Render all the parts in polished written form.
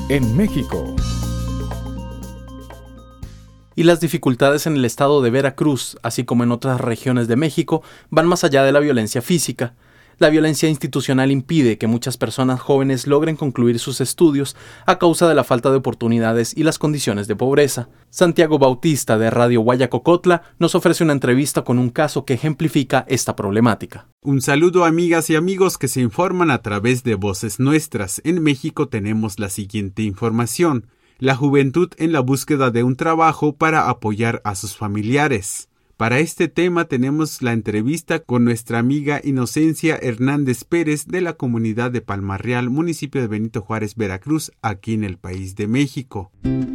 en México. Y las dificultades en el estado de Veracruz, así como en otras regiones de México, van más allá de la violencia física. La violencia institucional impide que muchas personas jóvenes logren concluir sus estudios a causa de la falta de oportunidades y las condiciones de pobreza. Santiago Bautista, de Radio Guayacocotla, nos ofrece una entrevista con un caso que ejemplifica esta problemática. Un saludo, amigas y amigos que se informan a través de Voces Nuestras. En México tenemos la siguiente información: la juventud en la búsqueda de un trabajo para apoyar a sus familiares. Para este tema tenemos la entrevista con nuestra amiga Inocencia Hernández Pérez de la comunidad de Palmarreal, municipio de Benito Juárez, Veracruz, aquí en el país de México.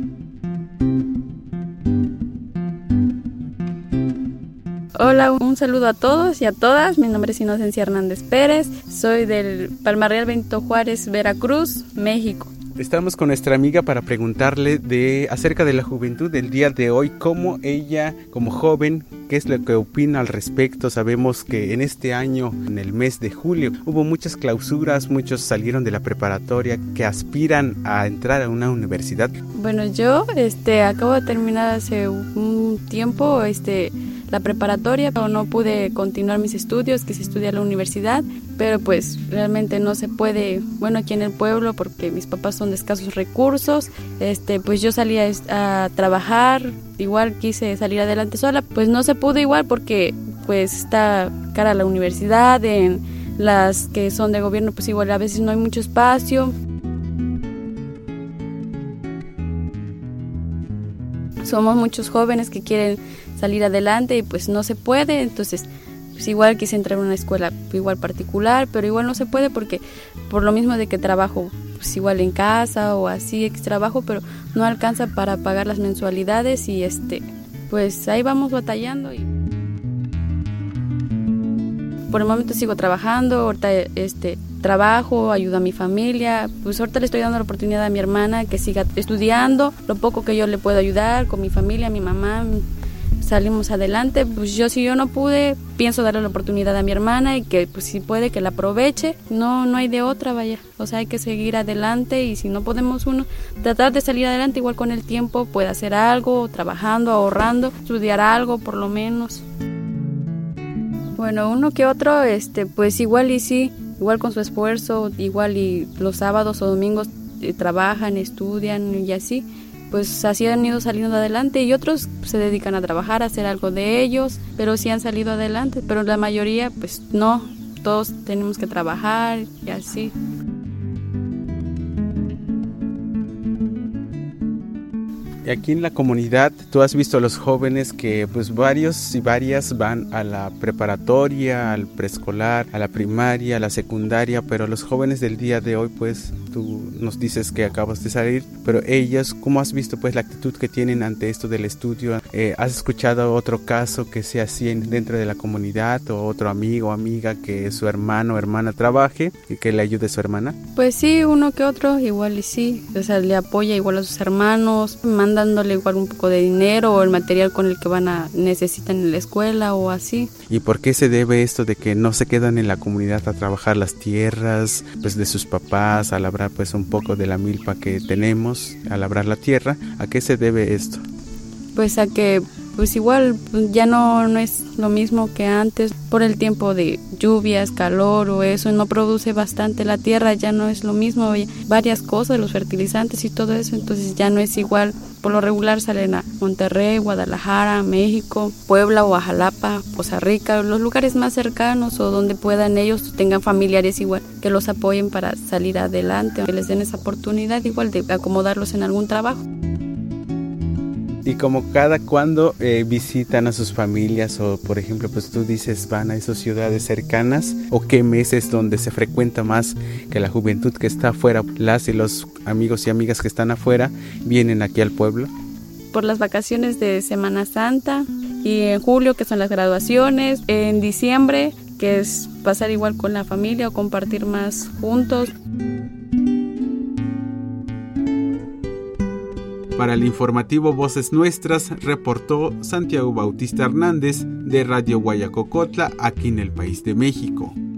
Hola, un saludo a todos y a todas. Mi nombre es Inocencia Hernández Pérez. Soy del Palmarreal Benito Juárez, Veracruz, México. Estamos con nuestra amiga para preguntarle acerca de la juventud del día de hoy, cómo ella, como joven, qué es lo que opina al respecto. Sabemos que en este año, en el mes de julio, hubo muchas clausuras, muchos salieron de la preparatoria que aspiran a entrar a una universidad. Bueno, yo acabo de terminar hace un tiempo la preparatoria, pero no pude continuar mis estudios, quise estudiar en la universidad, pero pues realmente no se puede, bueno, aquí en el pueblo, porque mis papás son de escasos recursos, pues yo salí a trabajar, igual quise salir adelante sola, pues no se pudo igual porque pues está cara a la universidad, en las que son de gobierno pues igual a veces no hay mucho espacio. Somos muchos jóvenes que quieren salir adelante y pues no se puede, entonces pues igual quise entrar a una escuela igual particular, pero igual no se puede porque por lo mismo de que trabajo pues igual en casa o así trabajo, pero no alcanza para pagar las mensualidades y pues ahí vamos batallando. Y por el momento sigo trabajando, ahorita trabajo, ayudo a mi familia, pues ahorita le estoy dando la oportunidad a mi hermana que siga estudiando, lo poco que yo le puedo ayudar con mi familia, mi mamá, salimos adelante. Pues si yo no pude, pienso darle la oportunidad a mi hermana y que pues si puede que la aproveche, no hay de otra, vaya, o sea hay que seguir adelante y si no podemos uno, tratar de salir adelante igual con el tiempo, puede hacer algo, trabajando, ahorrando, estudiar algo por lo menos. Bueno, uno que otro, pues igual y sí, igual con su esfuerzo, igual y los sábados o domingos trabajan, estudian y así, pues así han ido saliendo adelante y otros se dedican a trabajar, a hacer algo de ellos, pero sí han salido adelante, pero la mayoría pues no, todos tenemos que trabajar y así. Aquí en la comunidad, tú has visto a los jóvenes que pues varios y varias van a la preparatoria, al preescolar, a la primaria, a la secundaria, pero los jóvenes del día de hoy pues tú nos dices que acabas de salir, pero ellos, ¿cómo has visto pues la actitud que tienen ante esto del estudio? ¿Has escuchado otro caso que sea así dentro de la comunidad o otro amigo o amiga que su hermano o hermana trabaje y que le ayude a su hermana? Pues sí, uno que otro, igual y sí, o sea, le apoya igual a sus hermanos, mandándole igual un poco de dinero o el material con el que necesitan en la escuela o así. ¿Y por qué se debe esto de que no se quedan en la comunidad a trabajar las tierras pues de sus papás, a labrar pues un poco de la milpa que tenemos, a labrar la tierra? ¿A qué se debe esto? Pues a que pues igual ya no es lo mismo que antes, por el tiempo de lluvias, calor o eso, no produce bastante la tierra, ya no es lo mismo, varias cosas, los fertilizantes y todo eso, entonces ya no es igual. Por lo regular salen a Monterrey, Guadalajara, México, Puebla o a Jalapa, Poza Rica, los lugares más cercanos o donde puedan ellos tengan familiares igual que los apoyen para salir adelante, que les den esa oportunidad igual de acomodarlos en algún trabajo. Y como cada cuando visitan a sus familias o por ejemplo pues tú dices van a esas ciudades cercanas, o qué meses donde se frecuenta más que la juventud que está afuera, las y los amigos y amigas que están afuera vienen aquí al pueblo? Por las vacaciones de Semana Santa y en julio que son las graduaciones, en diciembre que es pasar igual con la familia o compartir más juntos. Para el informativo Voces Nuestras, reportó Santiago Bautista Hernández de Radio Guayacocotla, aquí en el país de México.